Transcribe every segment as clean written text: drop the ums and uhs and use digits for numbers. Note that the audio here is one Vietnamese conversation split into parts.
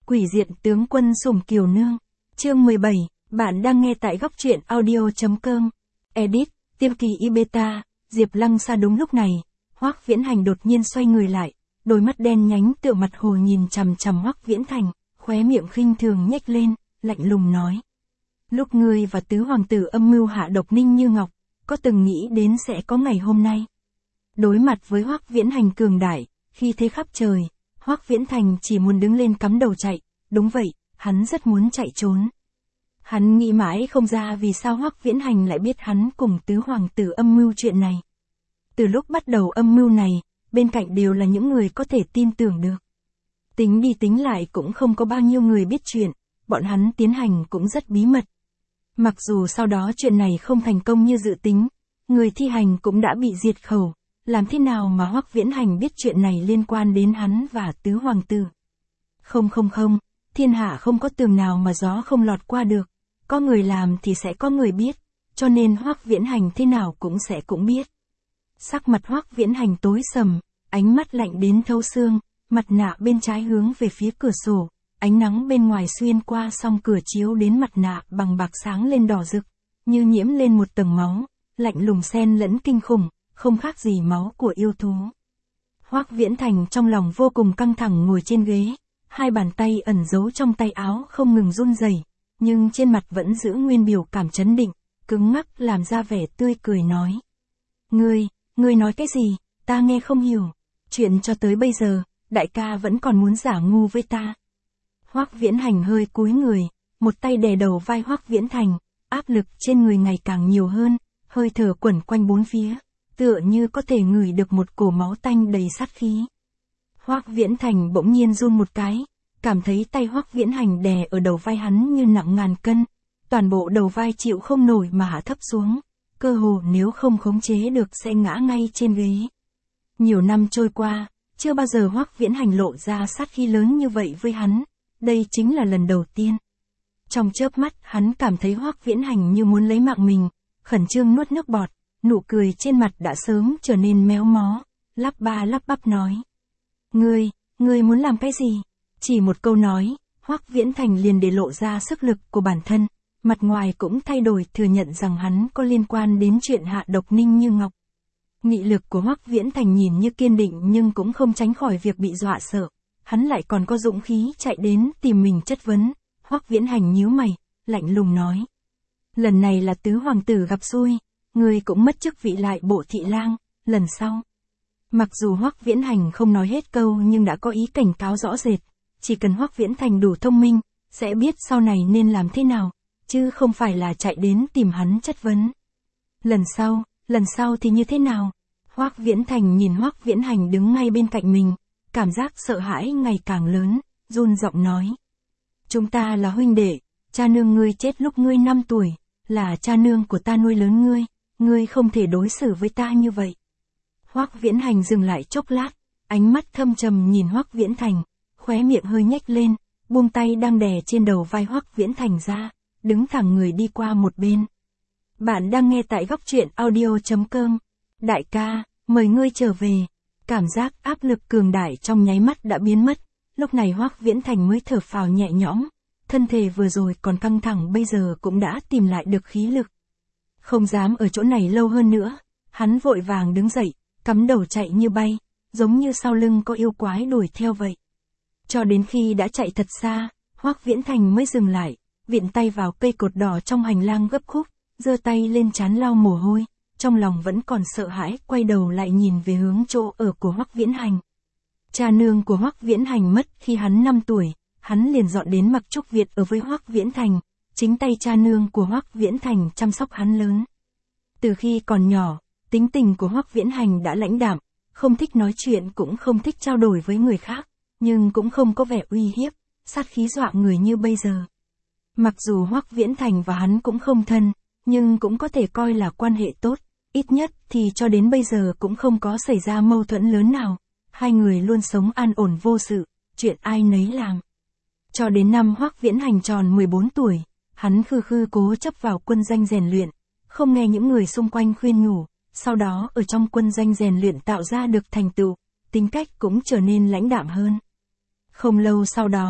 Quỷ diện tướng quân Sủng Kiều Nương. Chương 17, bạn đang nghe tại góc truyện audio.com. Edit, Tiêu Kỳ y beta, Diệp Lăng Sa. Đúng lúc này, Hoắc Viễn Hành đột nhiên xoay người lại, đôi mắt đen nhánh tựa mặt hồ nhìn chằm chằm Hoắc Viễn Thành, khóe miệng khinh thường nhếch lên, lạnh lùng nói: Lúc ngươi và tứ hoàng tử âm mưu hạ độc Ninh Như Ngọc, có từng nghĩ đến sẽ có ngày hôm nay? Đối mặt với Hoắc Viễn Hành cường đại, khi thế khắp trời, Hoắc Viễn Thành chỉ muốn đứng lên cắm đầu chạy. Đúng vậy, hắn rất muốn chạy trốn. Hắn nghĩ mãi không ra vì sao Hoắc Viễn Hành lại biết hắn cùng tứ hoàng tử âm mưu chuyện này. Từ lúc bắt đầu âm mưu này, bên cạnh đều là những người có thể tin tưởng được. Tính đi tính lại cũng không có bao nhiêu người biết chuyện, bọn hắn tiến hành cũng rất bí mật. Mặc dù sau đó chuyện này không thành công như dự tính, người thi hành cũng đã bị diệt khẩu, làm thế nào mà Hoắc Viễn Hành biết chuyện này liên quan đến hắn và tứ hoàng tử? Không, thiên hạ không có tường nào mà gió không lọt qua được, có người làm thì sẽ có người biết, cho nên Hoắc Viễn Hành thế nào cũng biết. Sắc mặt Hoắc Viễn Hành tối sầm, ánh mắt lạnh đến thấu xương, mặt nạ bên trái hướng về phía cửa sổ, ánh nắng bên ngoài xuyên qua song cửa chiếu đến mặt nạ bằng bạc sáng lên đỏ rực, như nhiễm lên một tầng máu, lạnh lùng xen lẫn kinh khủng, không khác gì máu của yêu thú. Hoắc Viễn Thành trong lòng vô cùng căng thẳng ngồi trên ghế, hai bàn tay ẩn giấu trong tay áo không ngừng run rẩy, nhưng trên mặt vẫn giữ nguyên biểu cảm trấn định, cứng ngắc làm ra vẻ tươi cười nói: Ngươi nói cái gì, ta nghe không hiểu. Chuyện cho tới bây giờ, đại ca vẫn còn muốn giả ngu với ta. Hoắc Viễn Hành hơi cúi người, một tay đè đầu vai Hoắc Viễn Thành, áp lực trên người ngày càng nhiều hơn, hơi thở quẩn quanh bốn phía, tựa như có thể ngửi được một cổ máu tanh đầy sát khí. Hoắc Viễn Thành bỗng nhiên run một cái, cảm thấy tay Hoắc Viễn Hành đè ở đầu vai hắn như nặng ngàn cân, toàn bộ đầu vai chịu không nổi mà hạ thấp xuống, cơ hồ nếu không khống chế được sẽ ngã ngay trên ghế. Nhiều năm trôi qua, chưa bao giờ Hoắc Viễn Hành lộ ra sát khí lớn như vậy với hắn, đây chính là lần đầu tiên. Trong chớp mắt hắn cảm thấy Hoắc Viễn Hành như muốn lấy mạng mình, khẩn trương nuốt nước bọt, nụ cười trên mặt đã sớm trở nên méo mó, lắp ba lắp bắp nói: Ngươi muốn làm cái gì? Chỉ một câu nói, Hoắc Viễn Thành liền để lộ ra sức lực của bản thân, mặt ngoài cũng thay đổi thừa nhận rằng hắn có liên quan đến chuyện hạ độc Ninh Như Ngọc. Nghị lực của Hoắc Viễn Thành nhìn như kiên định nhưng cũng không tránh khỏi việc bị dọa sợ, hắn lại còn có dũng khí chạy đến tìm mình chất vấn. Hoắc Viễn Hành nhíu mày, lạnh lùng nói: Lần này là tứ hoàng tử gặp xui, ngươi cũng mất chức vị lại bộ thị lang, lần sau. Mặc dù Hoắc Viễn Hành không nói hết câu nhưng đã có ý cảnh cáo rõ rệt, chỉ cần Hoắc Viễn Thành đủ thông minh, sẽ biết sau này nên làm thế nào, chứ không phải là chạy đến tìm hắn chất vấn. Lần sau thì như thế nào? Hoắc Viễn Thành nhìn Hoắc Viễn Hành đứng ngay bên cạnh mình, cảm giác sợ hãi ngày càng lớn, run giọng nói: Chúng ta là huynh đệ, cha nương ngươi chết lúc ngươi 5 tuổi, là cha nương của ta nuôi lớn ngươi không thể đối xử với ta như vậy. Hoắc Viễn Hành dừng lại chốc lát, ánh mắt thâm trầm nhìn Hoắc Viễn Thành, khóe miệng hơi nhếch lên, buông tay đang đè trên đầu vai Hoắc Viễn Thành ra, đứng thẳng người đi qua một bên. Bạn đang nghe tại góc truyện audio.com. Đại ca, mời ngươi trở về. Cảm giác áp lực cường đại trong nháy mắt đã biến mất, lúc này Hoắc Viễn Thành mới thở phào nhẹ nhõm, thân thể vừa rồi còn căng thẳng bây giờ cũng đã tìm lại được khí lực. Không dám ở chỗ này lâu hơn nữa, hắn vội vàng đứng dậy, cắm đầu chạy như bay, giống như sau lưng có yêu quái đuổi theo vậy. Cho đến khi đã chạy thật xa, Hoắc Viễn Thành mới dừng lại, viện tay vào cây cột đỏ trong hành lang gấp khúc, giơ tay lên trán lau mồ hôi, trong lòng vẫn còn sợ hãi, quay đầu lại nhìn về hướng chỗ ở của Hoắc Viễn Hành. Cha nương của Hoắc Viễn Hành mất khi hắn 5 tuổi, hắn liền dọn đến Mặc Trúc Việt ở với Hoắc Viễn Thành, chính tay cha nương của Hoắc Viễn Thành chăm sóc hắn lớn. Từ khi còn nhỏ, tính tình của Hoắc Viễn Hành đã lãnh đạm, không thích nói chuyện cũng không thích trao đổi với người khác, nhưng cũng không có vẻ uy hiếp, sát khí dọa người như bây giờ. Mặc dù Hoắc Viễn Thành và hắn cũng không thân, nhưng cũng có thể coi là quan hệ tốt, ít nhất thì cho đến bây giờ cũng không có xảy ra mâu thuẫn lớn nào, hai người luôn sống an ổn vô sự, chuyện ai nấy làm. Cho đến năm Hoắc Viễn Hành tròn 14 tuổi, hắn khư cố chấp vào quân doanh rèn luyện, không nghe những người xung quanh khuyên nhủ, sau đó ở trong quân doanh rèn luyện tạo ra được thành tựu, tính cách cũng trở nên lãnh đạm hơn. Không lâu sau đó,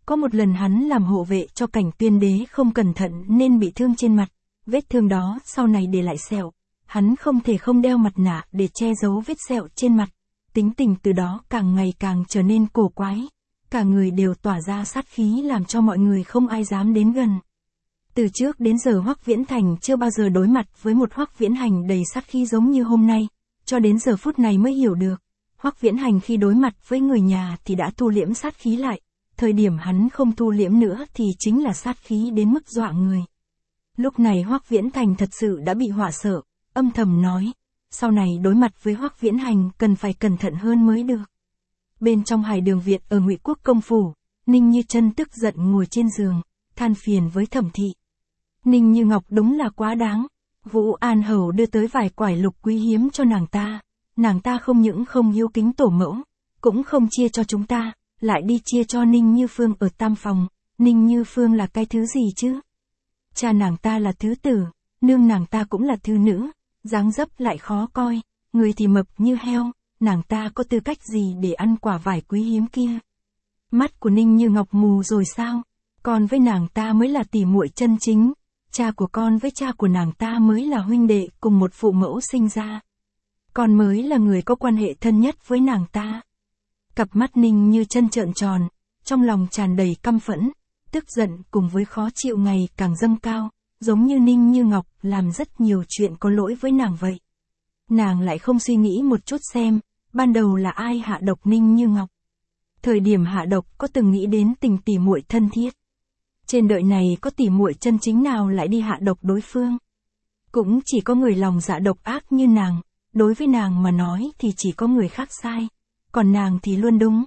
Có một lần hắn làm hộ vệ cho Cảnh Tuyên Đế không cẩn thận nên bị thương trên mặt, vết thương đó sau này để lại sẹo. Hắn không thể không đeo mặt nạ để che giấu vết sẹo trên mặt. Tính tình từ đó càng ngày càng trở nên cổ quái. Cả người đều tỏa ra sát khí làm cho mọi người không ai dám đến gần. Từ trước đến giờ Hoắc Viễn Thành chưa bao giờ đối mặt với một Hoắc Viễn Hành đầy sát khí giống như hôm nay, cho đến giờ phút này mới hiểu được. Hoắc Viễn Hành khi đối mặt với người nhà thì đã thu liễm sát khí lại, thời điểm hắn không thu liễm nữa thì chính là sát khí đến mức dọa người. Lúc này Hoắc Viễn Thành thật sự đã bị họa sợ, âm thầm nói, sau này đối mặt với Hoắc Viễn Hành cần phải cẩn thận hơn mới được. Bên trong Hải Đường Viện ở Ngụy Quốc công phủ, Ninh Như Chân tức giận ngồi trên giường, than phiền với Thẩm Thị. Ninh Như Ngọc đúng là quá đáng, Vũ An Hầu đưa tới vài quải lục quý hiếm cho nàng ta không những không hiếu kính tổ mẫu, cũng không chia cho chúng ta, lại đi chia cho Ninh Như Phương ở tam phòng. Ninh Như Phương là cái thứ gì chứ? Cha nàng ta là thứ tử, nương nàng ta cũng là thư nữ, dáng dấp lại khó coi, người thì mập như heo, nàng ta có tư cách gì để ăn quả vải quý hiếm kia? Mắt của Ninh Như Ngọc mù rồi sao? Con với nàng ta mới là tỉ muội chân chính, cha của con với cha của nàng ta mới là huynh đệ cùng một phụ mẫu sinh ra. Con mới là người có quan hệ thân nhất với nàng ta. Cặp mắt Ninh Như Chân trợn tròn, trong lòng tràn đầy căm phẫn, tức giận cùng với khó chịu ngày càng dâng cao, giống như Ninh Như Ngọc làm rất nhiều chuyện có lỗi với nàng vậy. Nàng lại không suy nghĩ một chút xem, ban đầu là ai hạ độc Ninh Như Ngọc. Thời điểm hạ độc có từng nghĩ đến tình tỉ muội thân thiết. Trên đời này có tỉ muội chân chính nào lại đi hạ độc đối phương. Cũng chỉ có người lòng dạ độc ác như nàng, đối với nàng mà nói thì chỉ có người khác sai, còn nàng thì luôn đúng.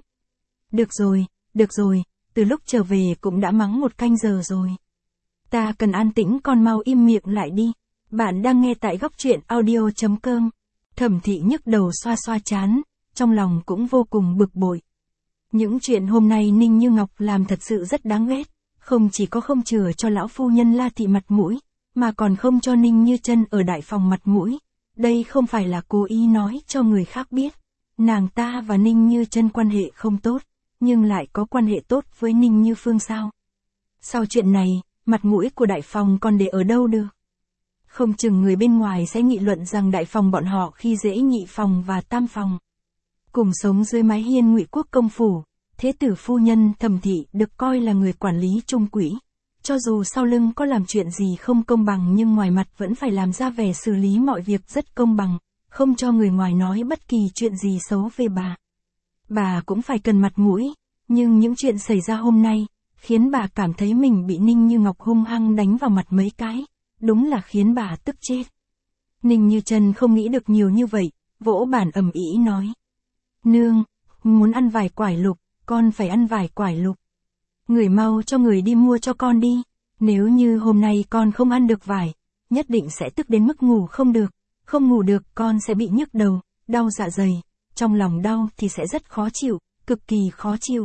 Được rồi, từ lúc trở về cũng đã mắng một canh giờ rồi. Ta cần an tĩnh, con mau im miệng lại đi. Bạn đang nghe tại góc truyện audio.com. Thẩm Thị nhức đầu xoa xoa trán, trong lòng cũng vô cùng bực bội. Những chuyện hôm nay Ninh Như Ngọc làm thật sự rất đáng ghét, không chỉ có không chừa cho lão phu nhân La Thị mặt mũi, mà còn không cho Ninh Như Chân ở đại phòng mặt mũi. Đây không phải là cố ý nói cho người khác biết. Nàng ta và Ninh Như Chân quan hệ không tốt, nhưng lại có quan hệ tốt với Ninh Như Phương sao? Sau chuyện này, mặt mũi của đại phòng còn để ở đâu được? Không chừng người bên ngoài sẽ nghị luận rằng đại phòng bọn họ khi dễ nhị phòng và tam phòng. Cùng sống dưới mái hiên Ngụy Quốc công phủ, thế tử phu nhân Thẩm Thị được coi là người quản lý trung quỹ. Cho dù sau lưng có làm chuyện gì không công bằng nhưng ngoài mặt vẫn phải làm ra vẻ xử lý mọi việc rất công bằng, không cho người ngoài nói bất kỳ chuyện gì xấu về bà. Bà cũng phải cần mặt mũi, nhưng những chuyện xảy ra hôm nay, khiến bà cảm thấy mình bị Ninh Như Ngọc hung hăng đánh vào mặt mấy cái, đúng là khiến bà tức chết. Ninh Như Chân không nghĩ được nhiều như vậy, vỗ bàn ầm ĩ nói. Nương, muốn ăn vải quải lục, con phải ăn vải quải lục. Người mau cho người đi mua cho con đi, nếu như hôm nay con không ăn được vải, nhất định sẽ tức đến mức ngủ không được, không ngủ được con sẽ bị nhức đầu, đau dạ dày, trong lòng đau thì sẽ rất khó chịu, cực kỳ khó chịu.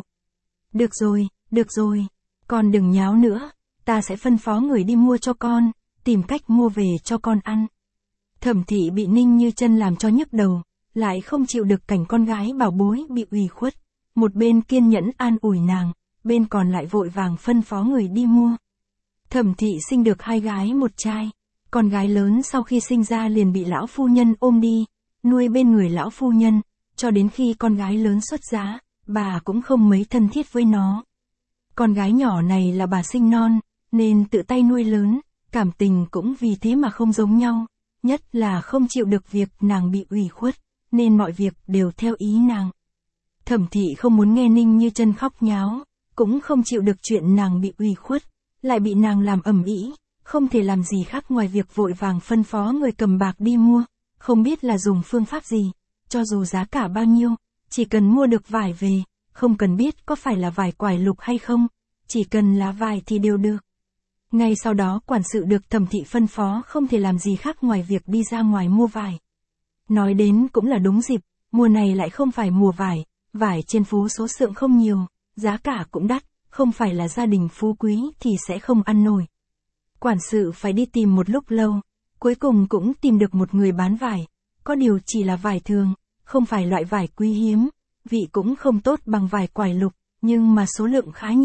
Được rồi, con đừng nháo nữa, ta sẽ phân phó người đi mua cho con, tìm cách mua về cho con ăn. Thẩm Thị bị Ninh Như Chân làm cho nhức đầu, lại không chịu được cảnh con gái bảo bối bị ủy khuất, một bên kiên nhẫn an ủi nàng, bên còn lại vội vàng phân phó người đi mua. Thẩm Thị sinh được 2 gái 1 trai, con gái lớn sau khi sinh ra liền bị lão phu nhân ôm đi, nuôi bên người lão phu nhân, cho đến khi con gái lớn xuất giá, bà cũng không mấy thân thiết với nó. Con gái nhỏ này là bà sinh non, nên tự tay nuôi lớn, cảm tình cũng vì thế mà không giống nhau, nhất là không chịu được việc nàng bị ủy khuất, nên mọi việc đều theo ý nàng. Thẩm Thị không muốn nghe Ninh Như Chân khóc nháo, cũng không chịu được chuyện nàng bị ủy khuất, lại bị nàng làm ầm ĩ, không thể làm gì khác ngoài việc vội vàng phân phó người cầm bạc đi mua, không biết là dùng phương pháp gì, cho dù giá cả bao nhiêu, chỉ cần mua được vải về, không cần biết có phải là vải quải lục hay không, chỉ cần là vải thì đều được. Ngay sau đó quản sự được Thẩm Thị phân phó không thể làm gì khác ngoài việc đi ra ngoài mua vải. Nói đến cũng là đúng dịp, mùa này lại không phải mùa vải, vải trên phố số lượng không nhiều, giá cả cũng đắt, không phải là gia đình phú quý thì sẽ không ăn nổi. Quản sự phải đi tìm một lúc lâu, cuối cùng cũng tìm được một người bán vải, có điều chỉ là vải thường, không phải loại vải quý hiếm, vị cũng không tốt bằng vải quải lục, nhưng mà số lượng khá nhiều,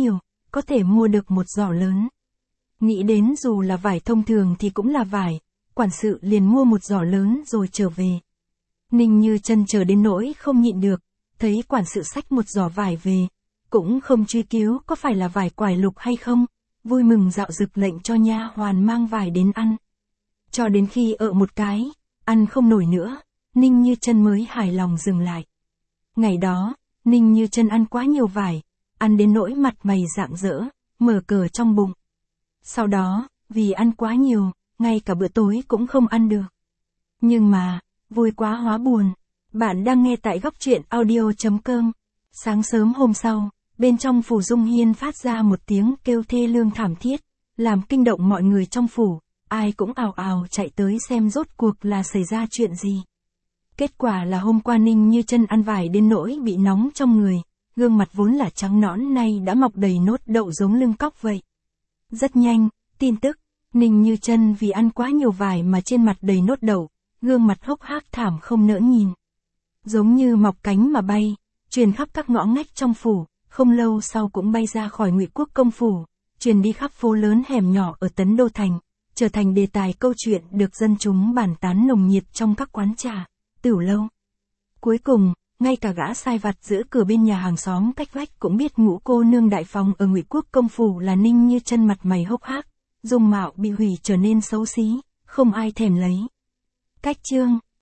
có thể mua được một giỏ lớn. Nghĩ đến dù là vải thông thường thì cũng là vải, quản sự liền mua một giỏ lớn rồi trở về. Ninh Như Chân chờ đến nỗi không nhịn được, thấy quản sự xách một giỏ vải về, cũng không truy cứu có phải là vải quải lục hay không, vui mừng dạo dực lệnh cho nha hoàn mang vải đến ăn. Cho đến khi một cái, ăn không nổi nữa, Ninh Như Chân mới hài lòng dừng lại. Ngày đó, Ninh Như Chân ăn quá nhiều vải, ăn đến nỗi mặt mày rạng rỡ, mở cờ trong bụng. Sau đó, vì ăn quá nhiều, ngay cả bữa tối cũng không ăn được. Nhưng mà, vui quá hóa buồn. Bạn đang nghe tại góc truyện audio.com. Sáng sớm hôm sau, bên trong phủ Dung Hiên phát ra một tiếng kêu thê lương thảm thiết, làm kinh động mọi người trong phủ, ai cũng ào ào chạy tới xem rốt cuộc là xảy ra chuyện gì. Kết quả là hôm qua Ninh Như Chân ăn vải đến nỗi bị nóng trong người, gương mặt vốn là trắng nõn nay đã mọc đầy nốt đậu giống lưng cóc vậy. Rất nhanh, tin tức, Ninh Như Chân vì ăn quá nhiều vải mà trên mặt đầy nốt đậu, gương mặt hốc hác thảm không nỡ nhìn. Giống như mọc cánh mà bay, truyền khắp các ngõ ngách trong phủ, không lâu sau cũng bay ra khỏi Ngụy Quốc công phủ, truyền đi khắp phố lớn hẻm nhỏ ở Tấn Đô thành, trở thành đề tài câu chuyện được dân chúng bàn tán nồng nhiệt trong các quán trà, tửu lâu. Cuối cùng, ngay cả gã sai vặt giữ cửa bên nhà hàng xóm cách vách cũng biết Ngũ cô nương đại phòng ở Ngụy Quốc công phủ là Ninh Như Chân, mặt mày hốc hác, dung mạo bị hủy trở nên xấu xí, không ai thèm lấy. Cách chương